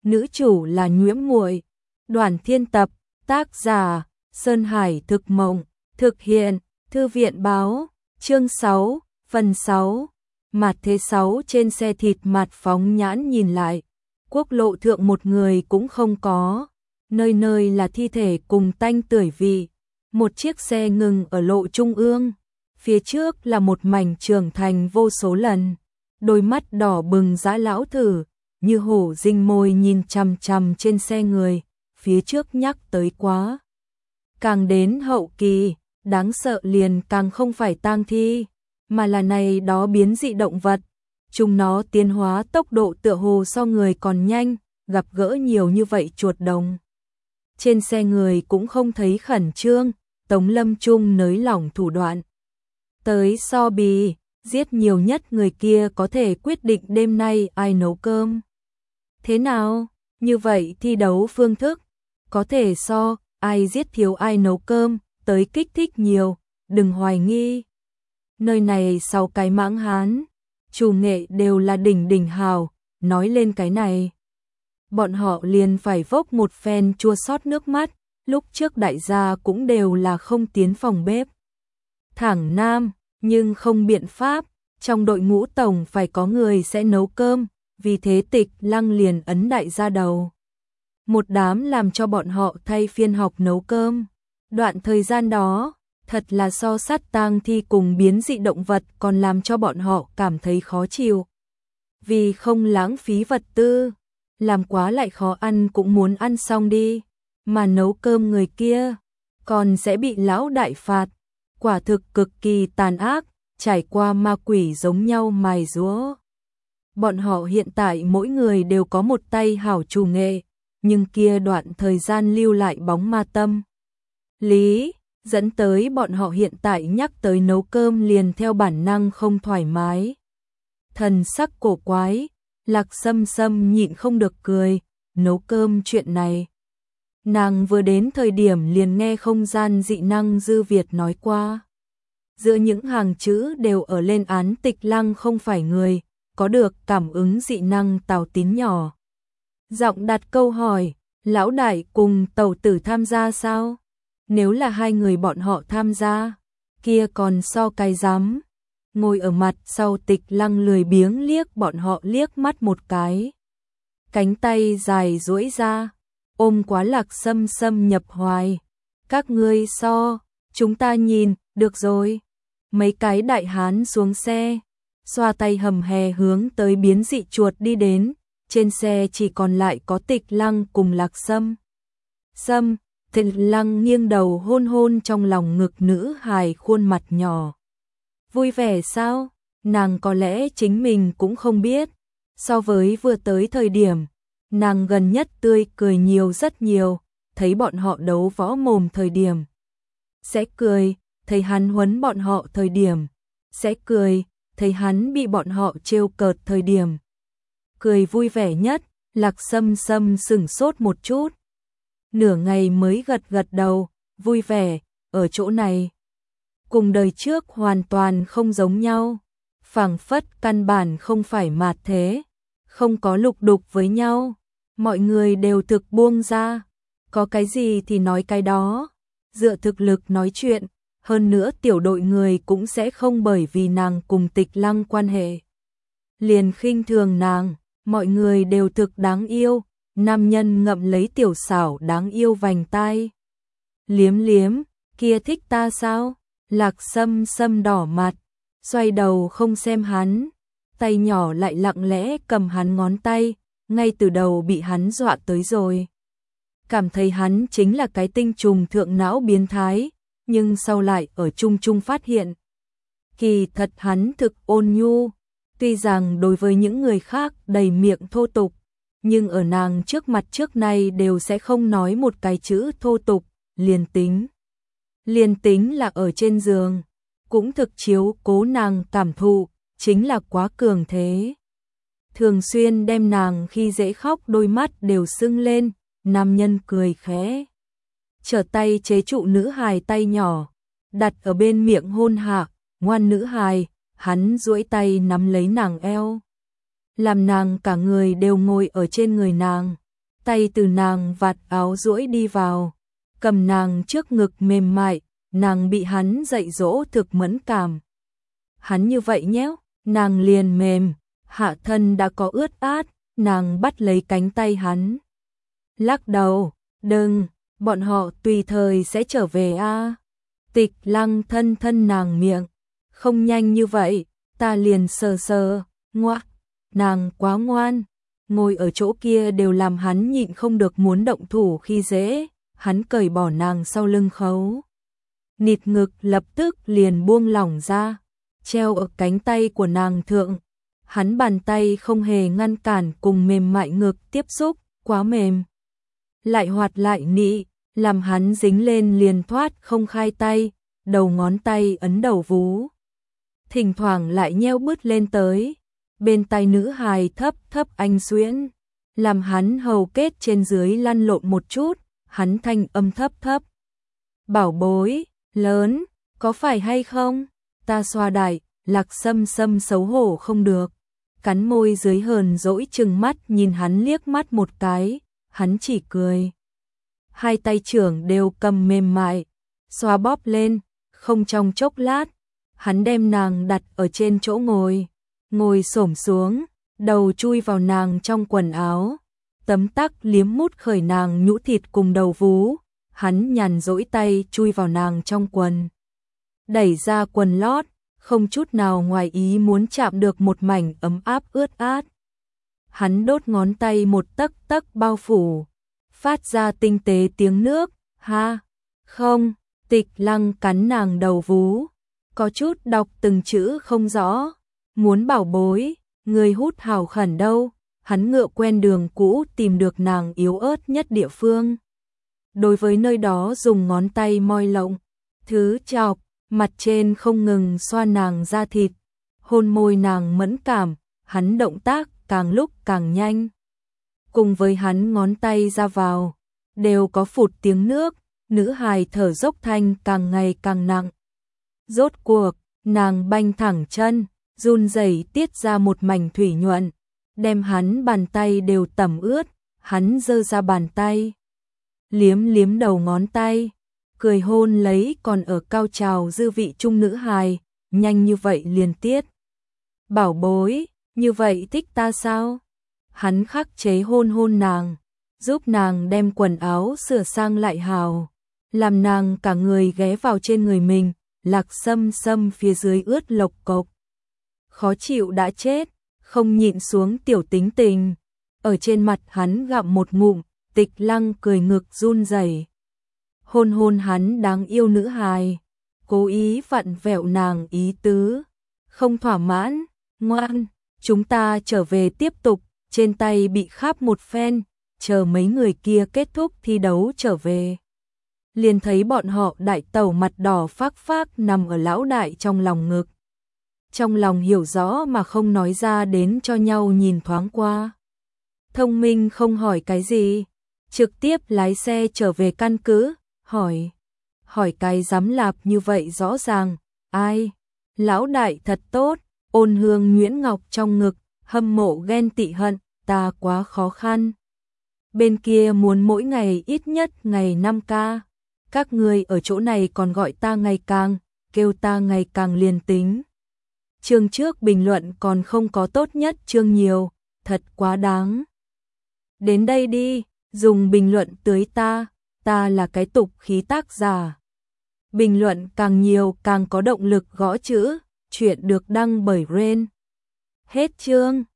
nữ chủ là Nhuễm Muội. Đoàn Thiên tập, tác giả Sơn Hải Thực Mộng, thực hiện Thư viện Báo, chương 6, phần 6. Mặt thế 6 trên xe thịt mặt phóng nhãn nhìn lại, quốc lộ thượng một người cũng không có, nơi nơi là thi thể cùng tanh tưởi vị. Một chiếc xe ngừng ở lộ trung ương, phía trước là một mảnh trưởng thành vô số lần, đôi mắt đỏ bừng dã lão thử, như hổ rinh môi nhìn chằm chằm trên xe người, phía trước nhắc tới quá. Càng đến hậu kỳ, đáng sợ liền càng không phải tang thi, mà là này đó biến dị động vật. Chúng nó tiến hóa tốc độ tựa hồ so người còn nhanh, gặp gỡ nhiều như vậy chuột đồng. Trên xe người cũng không thấy khẩn trương, Tống Lâm Trung nới lỏng thủ đoạn. Tới so bì, giết nhiều nhất người kia có thể quyết định đêm nay ai nấu cơm. Thế nào? Như vậy thi đấu phương thức, có thể so, ai giết thiếu ai nấu cơm, tới kích thích nhiều, đừng hoài nghi. Nơi này sau cái mãng hán, chủ nghệ đều là đỉnh đỉnh hào, nói lên cái này. Bọn họ liền phải vốc một phen chua xót nước mắt, lúc trước đại gia cũng đều là không tiến phòng bếp. Thẳng nam, nhưng không biện pháp, trong đội ngũ tổng phải có người sẽ nấu cơm, vì thế Tịch Lăng liền ấn đại gia đầu. Một đám làm cho bọn họ thay phiên học nấu cơm. Đoạn thời gian đó, thật là so sát tang thi cùng biến dị động vật còn làm cho bọn họ cảm thấy khó chịu. Vì không lãng phí vật tư, làm quá lại khó ăn cũng muốn ăn xong đi, mà nấu cơm người kia còn sẽ bị lão đại phạt, quả thực cực kỳ tàn ác, trải qua ma quỷ giống nhau mài giũa. Bọn họ hiện tại mỗi người đều có một tay hảo chủ nghệ, nhưng kia đoạn thời gian lưu lại bóng ma tâm lý, dẫn tới bọn họ hiện tại nhắc tới nấu cơm liền theo bản năng không thoải mái. Thần sắc cổ quái, Lạc Sâm Sâm nhịn không được cười, nấu cơm chuyện này. Nàng vừa đến thời điểm liền nghe không gian dị năng Dư Việt nói qua. Giữa những hàng chữ đều ở lên án Tịch Lăng không phải người, có được cảm ứng dị năng Tào Tín nhỏ. Giọng đặt câu hỏi, lão đại cùng tẩu tử tham gia sao? Nếu là hai người bọn họ tham gia, kia còn so cái dám. Ngồi ở mặt sau Tịch Lăng lười biếng liếc bọn họ liếc mắt một cái. Cánh tay dài duỗi ra, ôm quá Lạc Sâm Sâm nhập hoài. Các ngươi so, chúng ta nhìn, được rồi. Mấy cái đại hán xuống xe, xoa tay hầm hè hướng tới biến dị chuột đi đến. Trên xe chỉ còn lại có Tịch Lăng cùng Lạc Sâm Sâm. Tịch Lăng nghiêng đầu hôn hôn trong lòng ngực nữ hài khuôn mặt nhỏ. Vui vẻ sao? Nàng có lẽ chính mình cũng không biết. So với vừa tới thời điểm, nàng gần nhất tươi cười nhiều rất nhiều, thấy bọn họ đấu võ mồm thời điểm. Sẽ cười, thấy hắn huấn bọn họ thời điểm. Sẽ cười, thấy hắn bị bọn họ trêu cợt thời điểm. Cười vui vẻ nhất, Lạc Sâm Sâm sửng sốt một chút. Nửa ngày mới gật gật đầu, vui vẻ, ở chỗ này. Cùng đời trước hoàn toàn không giống nhau, phảng phất căn bản không phải mạt thế, không có lục đục với nhau, mọi người đều thực buông ra, có cái gì thì nói cái đó, dựa thực lực nói chuyện, hơn nữa tiểu đội người cũng sẽ không bởi vì nàng cùng Tịch Lăng quan hệ liền khinh thường nàng, mọi người đều thực đáng yêu. Nam nhân ngậm lấy tiểu xảo đáng yêu vành tai. Liếm liếm, kia thích ta sao? Lạc Sâm Sâm đỏ mặt, xoay đầu không xem hắn, tay nhỏ lại lặng lẽ cầm hắn ngón tay, ngay từ đầu bị hắn dọa tới rồi. Cảm thấy hắn chính là cái tinh trùng thượng não biến thái, nhưng sau lại ở chung chung phát hiện. Kỳ thật hắn thực ôn nhu, tuy rằng đối với những người khác đầy miệng thô tục, nhưng ở nàng trước mặt trước nay đều sẽ không nói một cái chữ thô tục, liền tính. Liền tính là ở trên giường, cũng thực chiếu cố nàng cảm thụ, chính là quá cường thế. Thường xuyên đem nàng khi dễ khóc đôi mắt đều sưng lên, nam nhân cười khẽ. Trở tay chế trụ nữ hài tay nhỏ, đặt ở bên miệng hôn hạ, ngoan nữ hài, hắn duỗi tay nắm lấy nàng eo. Làm nàng cả người đều ngồi ở trên người nàng, tay từ nàng vạt áo duỗi đi vào, cầm nàng trước ngực mềm mại, nàng bị hắn dạy dỗ thực mẫn cảm. Hắn như vậy nhéo, nàng liền mềm, hạ thân đã có ướt át, nàng bắt lấy cánh tay hắn. Lắc đầu, đừng, bọn họ tùy thời sẽ trở về a. Tịch Lăng thân thân nàng miệng, không nhanh như vậy, ta liền sờ sờ, ngoác, nàng quá ngoan, ngồi ở chỗ kia đều làm hắn nhịn không được muốn động thủ khi dễ, hắn cởi bỏ nàng sau lưng khấu. Nịt ngực lập tức liền buông lỏng ra, treo ở cánh tay của nàng thượng, hắn bàn tay không hề ngăn cản cùng mềm mại ngực tiếp xúc, quá mềm. Lại hoạt lại nị, làm hắn dính lên liền thoát không khai tay, đầu ngón tay ấn đầu vú. Thỉnh thoảng lại nheo bứt lên tới, bên tai nữ hài thấp thấp anh xuyễn, làm hắn hầu kết trên dưới lăn lộn một chút, hắn thanh âm thấp thấp. Bảo bối, lớn, có phải hay không? Ta xoa đại, Lạc Sâm Sâm xấu hổ không được, cắn môi dưới hờn dỗi chừng mắt nhìn hắn liếc mắt một cái, hắn chỉ cười. Hai tay trưởng đều cầm mềm mại, xoa bóp lên, không trong chốc lát, hắn đem nàng đặt ở trên chỗ ngồi xổm xuống, đầu chui vào nàng trong quần áo, tấm tắc liếm mút khởi nàng nhũ thịt cùng đầu vú, hắn nhàn rỗi tay chui vào nàng trong quần. Đẩy ra quần lót, không chút nào ngoài ý muốn chạm được một mảnh ấm áp ướt át. Hắn đốt ngón tay một tấc tấc bao phủ, phát ra tinh tế tiếng nước, ha, không, Tịch Lăng cắn nàng đầu vú, có chút đọc từng chữ không rõ, muốn bảo bối, người hút hào khẩn đâu, hắn ngựa quen đường cũ tìm được nàng yếu ớt nhất địa phương. Đối với nơi đó dùng ngón tay moi lộng, thứ chọc, mặt trên không ngừng xoa nàng da thịt, hôn môi nàng mẫn cảm, hắn động tác càng lúc càng nhanh. Cùng với hắn ngón tay ra vào, đều có phụt tiếng nước, nữ hài thở dốc thanh càng ngày càng nặng. Rốt cuộc, nàng banh thẳng chân, run rẩy tiết ra một mảnh thủy nhuận, đem hắn bàn tay đều tẩm ướt, hắn giơ ra bàn tay, liếm liếm đầu ngón tay, cười hôn lấy còn ở cao trào dư vị trung nữ hài, nhanh như vậy liền tiết. Bảo bối, như vậy thích ta sao? Hắn khắc chế hôn nàng, giúp nàng đem quần áo sửa sang lại hào, làm nàng cả người ghé vào trên người mình, Lạc Sâm Sâm phía dưới ướt lộc cộc. Khó chịu đã chết, không nhịn xuống tiểu tính tình, ở trên mặt hắn gặm một ngụm, Tịch Lăng cười ngực run rẩy. Hôn hắn đáng yêu nữ hài, cố ý vặn vẹo nàng ý tứ, không thỏa mãn, ngoan, chúng ta trở về tiếp tục, trên tay bị kháp một phen, chờ mấy người kia kết thúc thi đấu trở về. Liền thấy bọn họ đại tẩu mặt đỏ phác phác nằm ở lão đại trong lòng ngực. Trong lòng hiểu rõ mà không nói ra đến cho nhau nhìn thoáng qua. Thông minh không hỏi cái gì, trực tiếp lái xe trở về căn cứ, hỏi cái dám lạp như vậy rõ ràng, ai? Lão đại thật tốt, Ôn Hương Nguyễn Ngọc trong ngực, hâm mộ ghen tị hận, ta quá khó khăn. Bên kia muốn mỗi ngày ít nhất ngày 5 ca. Các người ở chỗ này còn gọi ta ngày càng, kêu ta ngày càng liền tính. Chương trước bình luận còn không có tốt nhất chương nhiều, thật quá đáng. Đến đây đi, dùng bình luận tưới ta là cái tục khí tác giả. Bình luận càng nhiều càng có động lực gõ chữ, chuyện được đăng bởi Ren. Hết chương.